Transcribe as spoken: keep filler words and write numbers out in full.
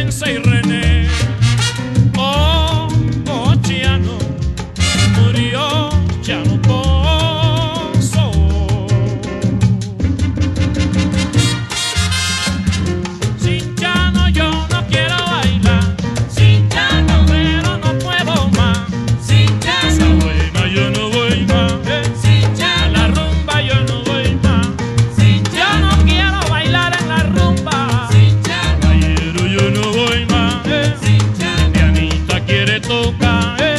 Elsa y René. Oh, oh, Chiano, murió Chiano Pozo. Sin Chano yo no quiero bailar, sin Chano pero no puedo más, sin Chano esa buena yo no voy más, eh. Sin Chano a la rumba yo no voy más, sin Chano yo no quiero bailar en la rumba, sin Chano yo no voy más, eh. Sin Chano Dianita quiere tocar, eh.